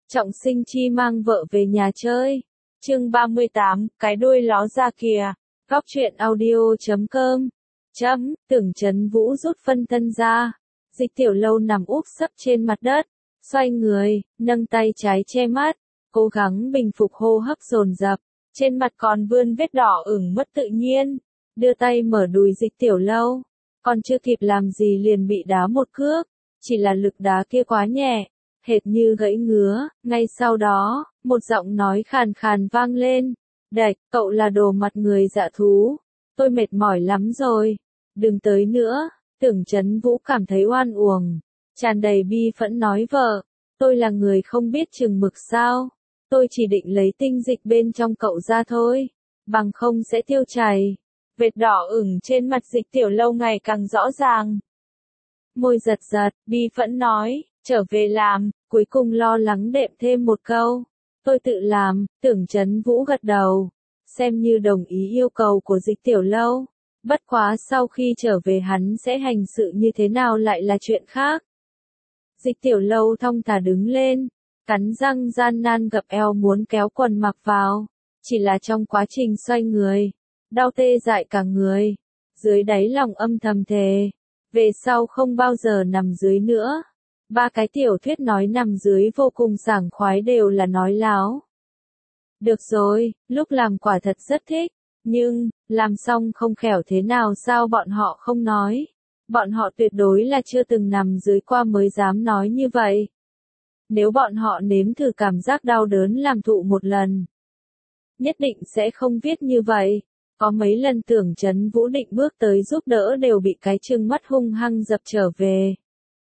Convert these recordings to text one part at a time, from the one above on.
Trọng Sinh Chi mang vợ về nhà chơi. Chương 38, cái đuôi ló ra kìa. Góc truyện audio.com. Tưởng Chấn Vũ rút phân thân ra. Dịch Tiểu Lâu nằm úp sấp trên mặt đất, xoay người, nâng tay trái che mắt, cố gắng bình phục hô hấp dồn dập, trên mặt còn vươn vết đỏ ửng mất tự nhiên, đưa tay mở đùi Dịch Tiểu Lâu, còn chưa kịp làm gì liền bị đá một cước, chỉ là lực đá kia quá nhẹ, hệt như gãy ngứa, ngay sau đó, một giọng nói khàn khàn vang lên, "Đạch, cậu là đồ mặt người dạ thú, tôi mệt mỏi lắm rồi, đừng tới nữa." Tưởng Chấn Vũ cảm thấy oan uổng, tràn đầy bi phẫn nói vợ, "Tôi là người không biết chừng mực sao, tôi chỉ định lấy tinh dịch bên trong cậu ra thôi, bằng không sẽ tiêu chảy." Vệt đỏ ửng trên mặt Dịch Tiểu Lâu ngày càng rõ ràng. Môi giật giật, bi phẫn nói, "Trở về làm." Cuối cùng lo lắng đệm thêm một câu, "Tôi tự làm." Tưởng Chấn Vũ gật đầu, xem như đồng ý yêu cầu của Dịch Tiểu Lâu. Bất quá sau khi trở về hắn sẽ hành sự như thế nào lại là chuyện khác. Dịch Tiểu Lâu thong thả đứng lên, cắn răng gian nan gập eo muốn kéo quần mặc vào, chỉ là trong quá trình xoay người, đau tê dại cả người, dưới đáy lòng âm thầm thề, về sau không bao giờ nằm dưới nữa. Ba cái tiểu thuyết nói nằm dưới vô cùng sảng khoái đều là nói láo. Được rồi, lúc làm quả thật rất thích, nhưng, làm xong không khẻo thế nào sao bọn họ không nói. Bọn họ tuyệt đối là chưa từng nằm dưới qua mới dám nói như vậy. Nếu bọn họ nếm thử cảm giác đau đớn làm thụ một lần, nhất định sẽ không viết như vậy. Có mấy lần Tưởng Chấn Vũ định bước tới giúp đỡ đều bị cái trừng mắt hung hăng dập trở về.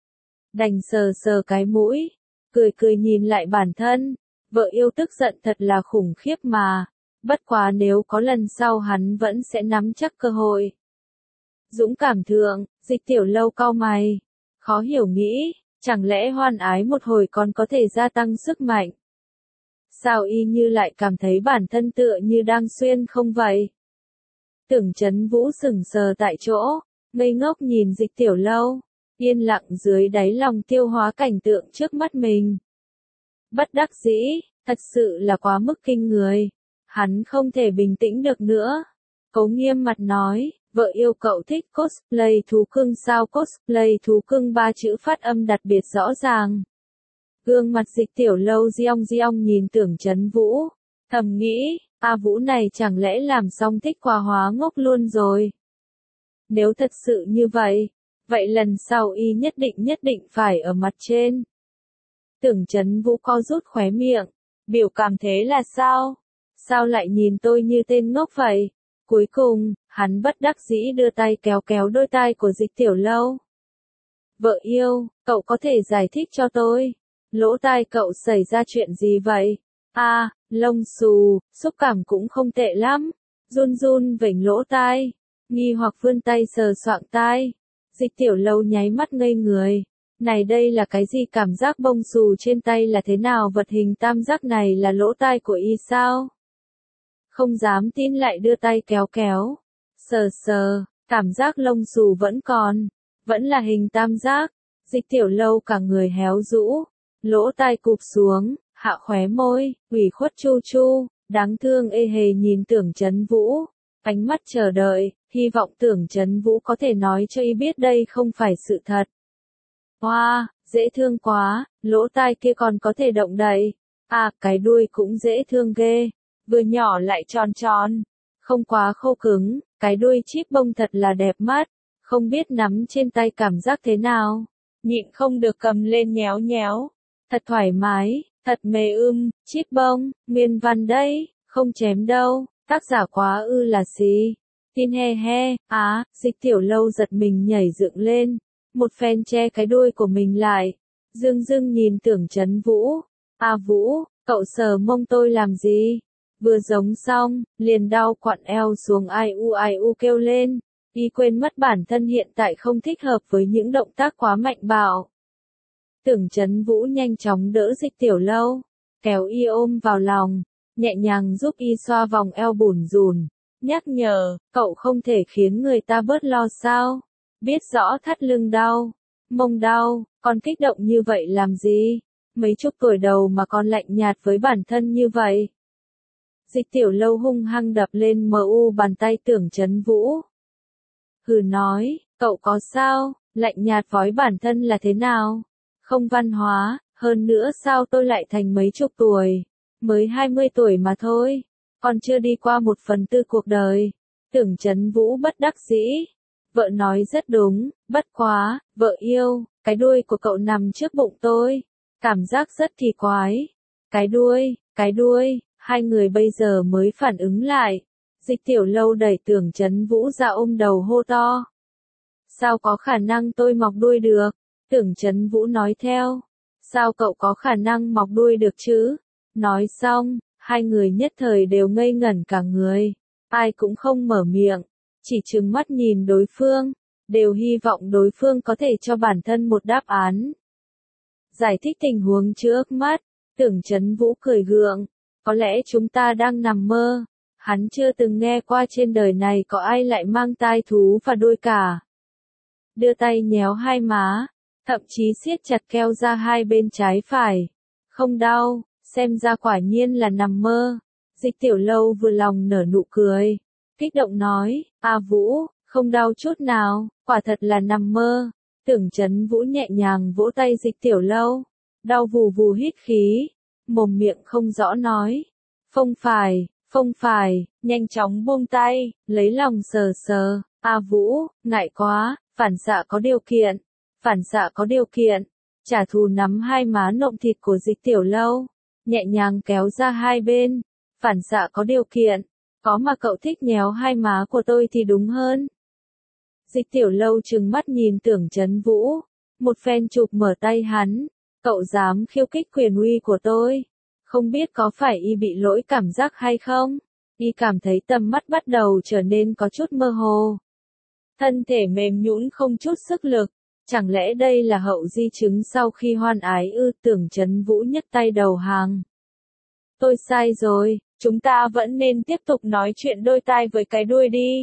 Đành sờ sờ cái mũi, cười cười nhìn lại bản thân, vợ yêu tức giận thật là khủng khiếp mà, bất quá nếu có lần sau hắn vẫn sẽ nắm chắc cơ hội. Dũng cảm thượng, Dịch Tiểu Lâu cau mày, khó hiểu nghĩ, chẳng lẽ hoan ái một hồi còn có thể gia tăng sức mạnh? Sao y như lại cảm thấy bản thân tựa như đang xuyên không vậy? Tưởng Chấn Vũ sững sờ tại chỗ, ngây ngốc nhìn Dịch Tiểu Lâu, yên lặng dưới đáy lòng tiêu hóa cảnh tượng trước mắt mình. Bất đắc dĩ, thật sự là quá mức kinh người, hắn không thể bình tĩnh được nữa. Cố nghiêm mặt nói, "Vợ yêu cậu thích cosplay thú cưng sao?" Cosplay thú cưng ba chữ phát âm đặc biệt rõ ràng. Gương mặt Dịch Tiểu Lâu giong nhìn Tưởng Chấn Vũ, thầm nghĩ, A Vũ này chẳng lẽ làm xong thích quà hóa ngốc luôn rồi. Nếu thật sự như vậy, vậy lần sau y nhất định phải ở mặt trên. Tưởng Chấn Vũ co rút khóe miệng, biểu cảm thế là sao? Sao lại nhìn tôi như tên ngốc vậy? Cuối cùng, hắn bất đắc dĩ đưa tay kéo kéo đôi tai của Dịch Tiểu Lâu. "Vợ yêu, cậu có thể giải thích cho tôi, lỗ tai cậu xảy ra chuyện gì vậy?" "À, lông xù, xúc cảm cũng không tệ lắm." Run run vểnh lỗ tai, nghi hoặc vươn tay sờ soạng tai. Dịch Tiểu Lâu nháy mắt ngây người. Này đây là cái gì, cảm giác bông xù trên tay là thế nào, vật hình tam giác này là lỗ tai của y sao? Không dám tin lại đưa tay kéo kéo, sờ sờ, cảm giác lông xù vẫn còn, vẫn là hình tam giác. Dịch Tiểu Lâu cả người héo rũ, lỗ tai cụp xuống, hạ khóe môi, ủy khuất chu chu, đáng thương ê hề nhìn Tưởng Chấn Vũ, ánh mắt chờ đợi, hy vọng Tưởng Chấn Vũ có thể nói cho y biết đây không phải sự thật. Wow, dễ thương quá, lỗ tai kia còn có thể động đậy. À, cái đuôi cũng dễ thương ghê, vừa nhỏ lại tròn tròn, không quá khô cứng, cái đuôi chip bông thật là đẹp mắt, không biết nắm trên tay cảm giác thế nào, nhịn không được cầm lên nhéo nhéo, thật thoải mái, thật mềm chip bông, nguyên văn đấy, không chém đâu, tác giả quá ư là gì, tin he he. Dịch Tiểu Lâu giật mình nhảy dựng lên, một phen che cái đuôi của mình lại, dưng dưng nhìn Tưởng Chấn Vũ, "A Vũ, cậu sờ mông tôi làm gì?" Vừa giống xong, liền đau quặn eo xuống ai u kêu lên, y quên mất bản thân hiện tại không thích hợp với những động tác quá mạnh bạo. Tưởng Chấn Vũ nhanh chóng đỡ Dịch Tiểu Lâu, kéo y ôm vào lòng, nhẹ nhàng giúp y xoa vòng eo bủn rủn, nhắc nhở, "Cậu không thể khiến người ta bớt lo sao? Biết rõ thắt lưng đau, mông đau, còn kích động như vậy làm gì? mấy chục tuổi đầu mà còn lạnh nhạt với bản thân như vậy. Dịch Tiểu Lâu hung hăng đập lên mu bàn tay Tưởng Chấn Vũ. Hừ nói, cậu có sao, lạnh nhạt với bản thân là thế nào? Không văn hóa, hơn nữa sao tôi lại thành mấy chục tuổi, mới 20 tuổi mà thôi, còn chưa đi qua 1/4 cuộc đời. Tưởng Chấn Vũ bất đắc dĩ. Vợ nói rất đúng, bất quá, vợ yêu, cái đuôi của cậu nằm trước bụng tôi. Cảm giác rất kỳ quái. Cái đuôi, hai người bây giờ mới phản ứng lại. Dịch Tiểu Lâu đẩy Tưởng Chấn Vũ ra ôm đầu hô to. Sao có khả năng tôi mọc đuôi được? Tưởng Chấn Vũ nói theo. Sao cậu có khả năng mọc đuôi được chứ? Nói xong, hai người nhất thời đều ngây ngẩn cả người. Ai cũng không mở miệng, chỉ trừng mắt nhìn đối phương, đều hy vọng đối phương có thể cho bản thân một đáp án. Giải thích tình huống trước mắt, Tưởng Chấn Vũ cười gượng. Có lẽ chúng ta đang nằm mơ. Hắn chưa từng nghe qua trên đời này có ai lại mang tai thú và đuôi cả. Đưa tay nhéo hai má, thậm chí siết chặt keo ra hai bên trái phải. Không đau, xem ra quả nhiên là nằm mơ. Dịch Tiểu Lâu vừa lòng nở nụ cười, kích động nói, A Vũ, không đau chút nào, quả thật là nằm mơ. Tưởng Chấn Vũ nhẹ nhàng vỗ tay Dịch Tiểu Lâu, đau vù vù hít khí, mồm miệng không rõ nói, không phải, nhanh chóng buông tay, lấy lòng sờ sờ, A Vũ, ngại quá, phản xạ có điều kiện, trả thù nắm hai má nộm thịt của Dịch Tiểu Lâu, nhẹ nhàng kéo ra hai bên, phản xạ có điều kiện, có mà cậu thích nhéo hai má của tôi thì đúng hơn. Dịch Tiểu Lâu trừng mắt nhìn Tưởng Chấn Vũ, một phen chụp mở tay hắn, cậu dám khiêu khích quyền uy của tôi, không biết có phải y bị lỗi cảm giác hay không, y cảm thấy tầm mắt bắt đầu trở nên có chút mơ hồ. Thân thể mềm nhũn không chút sức lực, chẳng lẽ đây là hậu di chứng sau khi hoan ái ư? Tưởng Chấn Vũ nhấc tay đầu hàng. Tôi sai rồi, chúng ta vẫn nên tiếp tục nói chuyện đôi tai với cái đuôi đi.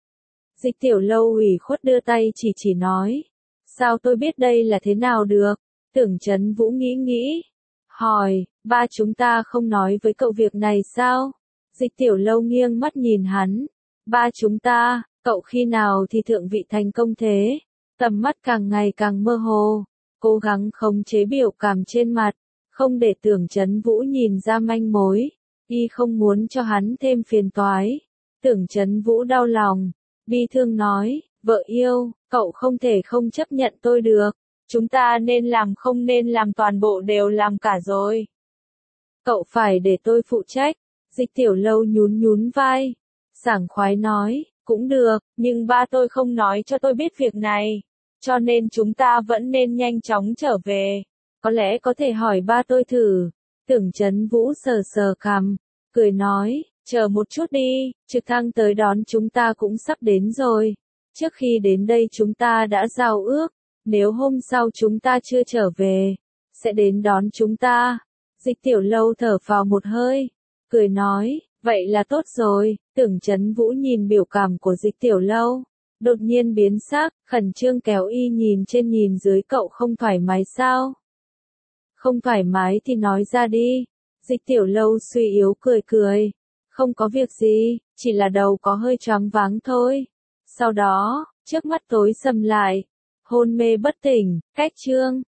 Dịch Tiểu Lâu ủy khuất đưa tay chỉ nói. Sao tôi biết đây là thế nào được? Tưởng Chấn Vũ nghĩ. Hỏi, ba chúng ta không nói với cậu việc này sao? Dịch Tiểu Lâu nghiêng mắt nhìn hắn. Ba chúng ta, cậu khi nào thì thượng vị thành công thế? Tầm mắt càng ngày càng mơ hồ, cố gắng khống chế biểu cảm trên mặt, không để Tưởng Chấn Vũ nhìn ra manh mối, y không muốn cho hắn thêm phiền toái. Tưởng Chấn Vũ đau lòng, bi thương nói, vợ yêu, cậu không thể không chấp nhận tôi được, chúng ta nên làm không nên làm toàn bộ đều làm cả rồi. Cậu phải để tôi phụ trách. Dịch Tiểu Lâu nhún vai, sảng khoái nói, cũng được, nhưng ba tôi không nói cho tôi biết việc này, cho nên chúng ta vẫn nên nhanh chóng trở về. Có lẽ có thể hỏi ba tôi thử. Tưởng Chấn Vũ sờ cằm, cười nói, chờ một chút đi, trực thăng tới đón chúng ta cũng sắp đến rồi. Trước khi đến đây chúng ta đã giao ước, nếu hôm sau chúng ta chưa trở về, sẽ đến đón chúng ta. Dịch Tiểu Lâu thở phào một hơi, cười nói, vậy là tốt rồi. Tưởng Chấn Vũ nhìn biểu cảm của Dịch Tiểu Lâu, đột nhiên biến sắc, khẩn trương kéo y nhìn trên nhìn dưới, cậu không thoải mái sao? Không thoải mái thì nói ra đi. Dịch Tiểu Lâu suy yếu cười, không có việc gì, chỉ là đầu có hơi choáng váng thôi. Sau đó, trước mắt tối sầm lại, hôn mê bất tỉnh. Cách chương